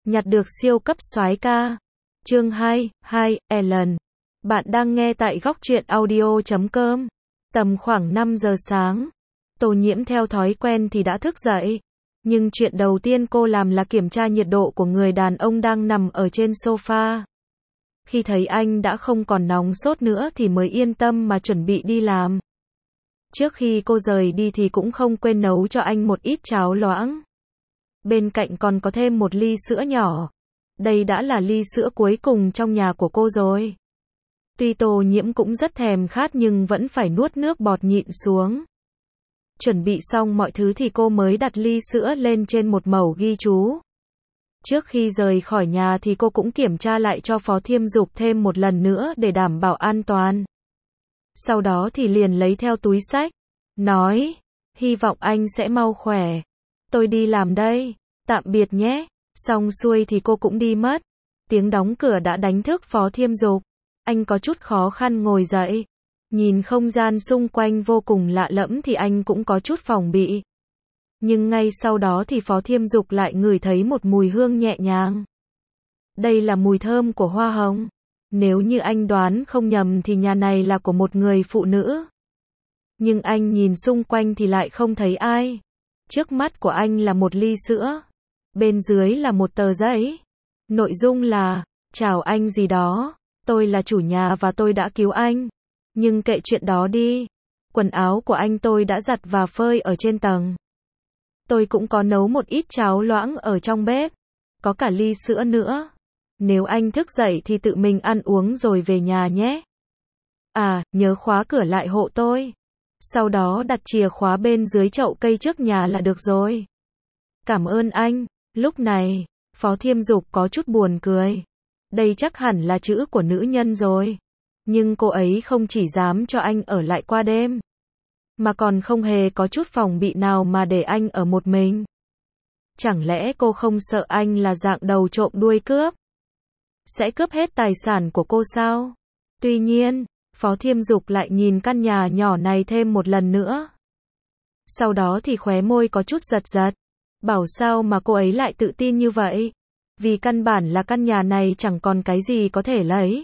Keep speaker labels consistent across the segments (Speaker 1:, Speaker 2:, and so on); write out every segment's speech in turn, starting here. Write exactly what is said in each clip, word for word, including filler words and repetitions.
Speaker 1: nhặt được siêu cấp soái ca. Chương hai, hai, Ellen. Bạn đang nghe tại góc truyện audio chấm com. Tầm khoảng năm giờ sáng, Tô Nhiễm theo thói quen thì đã thức dậy. Nhưng chuyện đầu tiên cô làm là kiểm tra nhiệt độ của người đàn ông đang nằm ở trên sofa. Khi thấy anh đã không còn nóng sốt nữa thì mới yên tâm mà chuẩn bị đi làm. Trước khi cô rời đi thì cũng không quên nấu cho anh một ít cháo loãng. Bên cạnh còn có thêm một ly sữa nhỏ. Đây đã là ly sữa cuối cùng trong nhà của cô rồi. Tuy Tô Nhiễm cũng rất thèm khát nhưng vẫn phải nuốt nước bọt nhịn xuống. Chuẩn bị xong mọi thứ thì cô mới đặt ly sữa lên trên một mẩu ghi chú. Trước khi rời khỏi nhà thì cô cũng kiểm tra lại cho Phó Thiêm Dục thêm một lần nữa để đảm bảo an toàn. Sau đó thì liền lấy theo túi xách, nói, hy vọng anh sẽ mau khỏe. Tôi đi làm đây, tạm biệt nhé. Xong xuôi thì cô cũng đi mất. Tiếng đóng cửa đã đánh thức Phó Thiêm Dục. Anh có chút khó khăn ngồi dậy. Nhìn không gian xung quanh vô cùng lạ lẫm thì anh cũng có chút phòng bị. Nhưng ngay sau đó thì Phó Thiêm Dục lại ngửi thấy một mùi hương nhẹ nhàng. Đây là mùi thơm của hoa hồng. Nếu như anh đoán không nhầm thì nhà này là của một người phụ nữ. Nhưng anh nhìn xung quanh thì lại không thấy ai. Trước mắt của anh là một ly sữa. Bên dưới là một tờ giấy. Nội dung là, chào anh gì đó. Tôi là chủ nhà và tôi đã cứu anh. Nhưng kệ chuyện đó đi. Quần áo của anh tôi đã giặt và phơi ở trên tầng. Tôi cũng có nấu một ít cháo loãng ở trong bếp. Có cả ly sữa nữa. Nếu anh thức dậy thì tự mình ăn uống rồi về nhà nhé. À, nhớ khóa cửa lại hộ tôi. Sau đó đặt chìa khóa bên dưới chậu cây trước nhà là được rồi. Cảm ơn anh. Lúc này, Phó Thiêm Dục có chút buồn cười. Đây chắc hẳn là chữ của nữ nhân rồi. Nhưng cô ấy không chỉ dám cho anh ở lại qua đêm. Mà còn không hề có chút phòng bị nào mà để anh ở một mình. Chẳng lẽ cô không sợ anh là dạng đầu trộm đuôi cướp? Sẽ cướp hết tài sản của cô sao? Tuy nhiên, Phó Thiêm Dục lại nhìn căn nhà nhỏ này thêm một lần nữa. Sau đó thì khóe môi có chút giật giật. Bảo sao mà cô ấy lại tự tin như vậy? Vì căn bản là căn nhà này chẳng còn cái gì có thể lấy.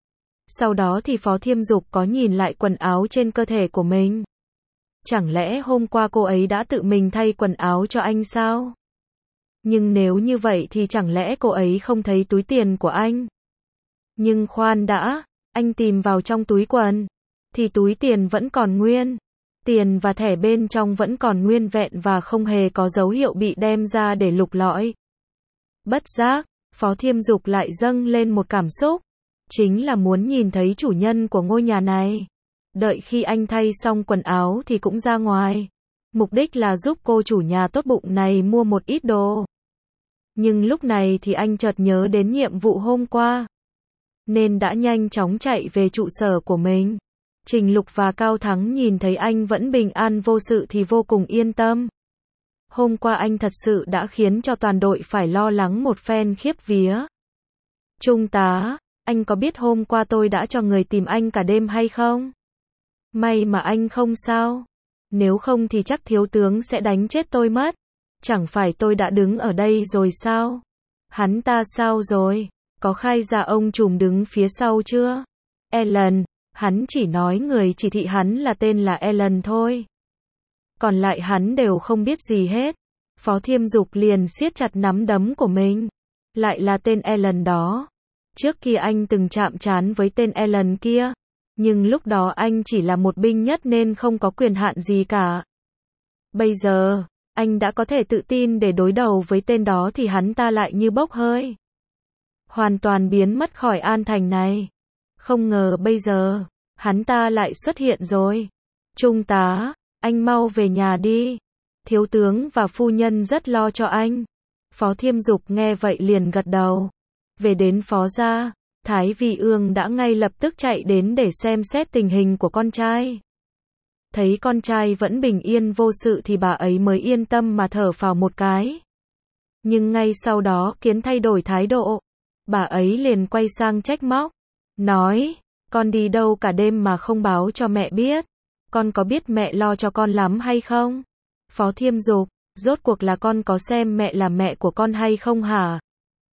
Speaker 1: Sau đó thì Phó Thiêm Dục có nhìn lại quần áo trên cơ thể của mình. Chẳng lẽ hôm qua cô ấy đã tự mình thay quần áo cho anh sao? Nhưng nếu như vậy thì chẳng lẽ cô ấy không thấy túi tiền của anh? Nhưng khoan đã, anh tìm vào trong túi quần. Thì túi tiền vẫn còn nguyên. Tiền và thẻ bên trong vẫn còn nguyên vẹn và không hề có dấu hiệu bị đem ra để lục lọi. Bất giác, Phó Thiêm Dục lại dâng lên một cảm xúc. Chính là muốn nhìn thấy chủ nhân của ngôi nhà này. Đợi khi anh thay xong quần áo thì cũng ra ngoài. Mục đích là giúp cô chủ nhà tốt bụng này mua một ít đồ. Nhưng lúc này thì anh chợt nhớ đến nhiệm vụ hôm qua. Nên đã nhanh chóng chạy về trụ sở của mình. Trình Lục và Cao Thắng nhìn thấy anh vẫn bình an vô sự thì vô cùng yên tâm. Hôm qua anh thật sự đã khiến cho toàn đội phải lo lắng một phen khiếp vía. Trung tá, anh có biết hôm qua tôi đã cho người tìm anh cả đêm hay không? May mà anh không sao. Nếu không thì chắc thiếu tướng sẽ đánh chết tôi mất. Chẳng phải tôi đã đứng ở đây rồi sao? Hắn ta sao rồi? Có khai ra ông trùm đứng phía sau chưa? Ellen, hắn chỉ nói người chỉ thị hắn là tên là Ellen thôi. Còn lại hắn đều không biết gì hết. Phó Thiêm Dục liền siết chặt nắm đấm của mình. Lại là tên Ellen đó. Trước kia anh từng chạm trán với tên Ellen kia. Nhưng lúc đó anh chỉ là một binh nhất nên không có quyền hạn gì cả. Bây giờ, anh đã có thể tự tin để đối đầu với tên đó thì hắn ta lại như bốc hơi. Hoàn toàn biến mất khỏi An Thành này. Không ngờ bây giờ, hắn ta lại xuất hiện rồi. Trung tá, anh mau về nhà đi. Thiếu tướng và phu nhân rất lo cho anh. Phó Thiêm Dục nghe vậy liền gật đầu. Về đến phó gia, Thái Vi Ương đã ngay lập tức chạy đến để xem xét tình hình của con trai. Thấy con trai vẫn bình yên vô sự thì bà ấy mới yên tâm mà thở phào một cái. Nhưng ngay sau đó Kiến thay đổi thái độ. Bà ấy liền quay sang trách móc. Nói, con đi đâu cả đêm mà không báo cho mẹ biết. Con có biết mẹ lo cho con lắm hay không? Phó Thiêm Dục, rốt cuộc là con có xem mẹ là mẹ của con hay không hả?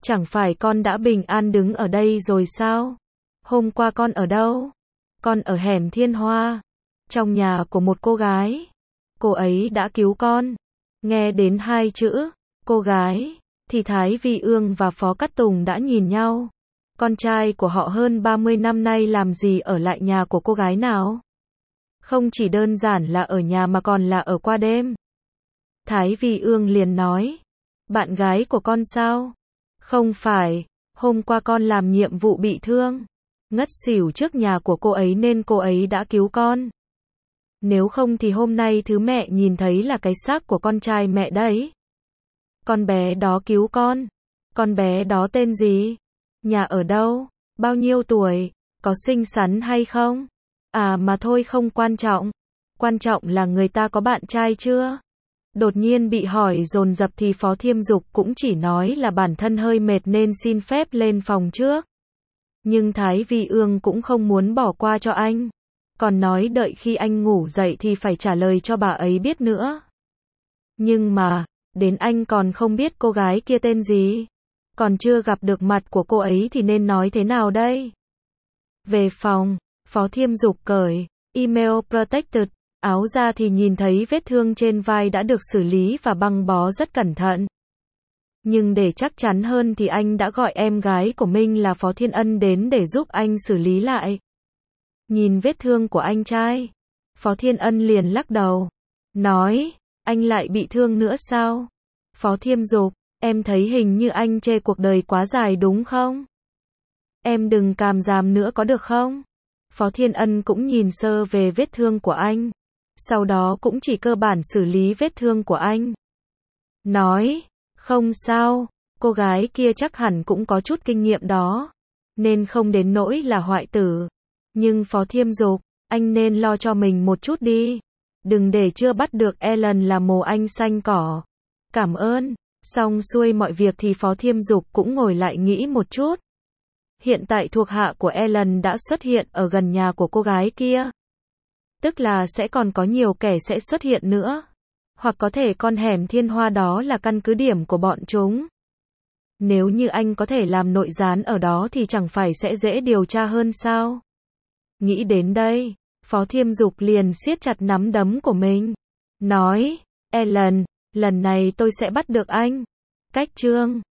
Speaker 1: Chẳng phải con đã bình an đứng ở đây rồi sao? Hôm qua con ở đâu? Con ở hẻm Thiên Hoa, trong nhà của một cô gái. Cô ấy đã cứu con. Nghe đến hai chữ, cô gái, thì Thái Vi Ương và Phó Cát Tùng đã nhìn nhau. Con trai của họ hơn ba mươi năm nay làm gì ở lại nhà của cô gái nào? Không chỉ đơn giản là ở nhà mà còn là ở qua đêm. Thái Vi Ương liền nói, bạn gái của con sao? Không phải, hôm qua con làm nhiệm vụ bị thương, ngất xỉu trước nhà của cô ấy nên cô ấy đã cứu con. Nếu không thì hôm nay thứ mẹ nhìn thấy là cái xác của con trai mẹ đấy. Con bé đó cứu con. Con bé đó tên gì? Nhà ở đâu? Bao nhiêu tuổi? Có xinh xắn hay không? À mà thôi không quan trọng. Quan trọng là người ta có bạn trai chưa? Đột nhiên bị hỏi dồn dập thì Phó Thiêm Dục cũng chỉ nói là bản thân hơi mệt nên xin phép lên phòng trước. Nhưng Thái Vi Ương cũng không muốn bỏ qua cho anh. Còn nói đợi khi anh ngủ dậy thì phải trả lời cho bà ấy biết nữa. Nhưng mà, đến anh còn không biết cô gái kia tên gì. Còn chưa gặp được mặt của cô ấy thì nên nói thế nào đây? Về phòng, Phó Thiêm Dục cởi email protected áo ra thì nhìn thấy vết thương trên vai đã được xử lý và băng bó rất cẩn thận. Nhưng để chắc chắn hơn thì anh đã gọi em gái của mình là Phó Thiên Ân đến để giúp anh xử lý lại. Nhìn vết thương của anh trai, Phó Thiên Ân liền lắc đầu, nói, anh lại bị thương nữa sao? Phó Thiêm Dục, em thấy hình như anh chê cuộc đời quá dài đúng không? Em đừng càm ràm nữa có được không? Phó Thiên Ân cũng nhìn sơ về vết thương của anh, sau đó cũng chỉ cơ bản xử lý vết thương của anh. Nói, không sao, cô gái kia chắc hẳn cũng có chút kinh nghiệm đó, nên không đến nỗi là hoại tử. Nhưng Phó Thiêm Dục, anh nên lo cho mình một chút đi. Đừng để chưa bắt được Ellen là mồ anh xanh cỏ. Cảm ơn. Xong xuôi mọi việc thì Phó Thiêm Dục cũng ngồi lại nghĩ một chút. Hiện tại thuộc hạ của Ellen đã xuất hiện ở gần nhà của cô gái kia. Tức là sẽ còn có nhiều kẻ sẽ xuất hiện nữa. Hoặc có thể con hẻm Thiên Hoa đó là căn cứ điểm của bọn chúng. Nếu như anh có thể làm nội gián ở đó thì chẳng phải sẽ dễ điều tra hơn sao? Nghĩ đến đây, Phó Thiêm Dục liền siết chặt nắm đấm của mình. Nói, Ellen, lần này tôi sẽ bắt được anh. Cách chương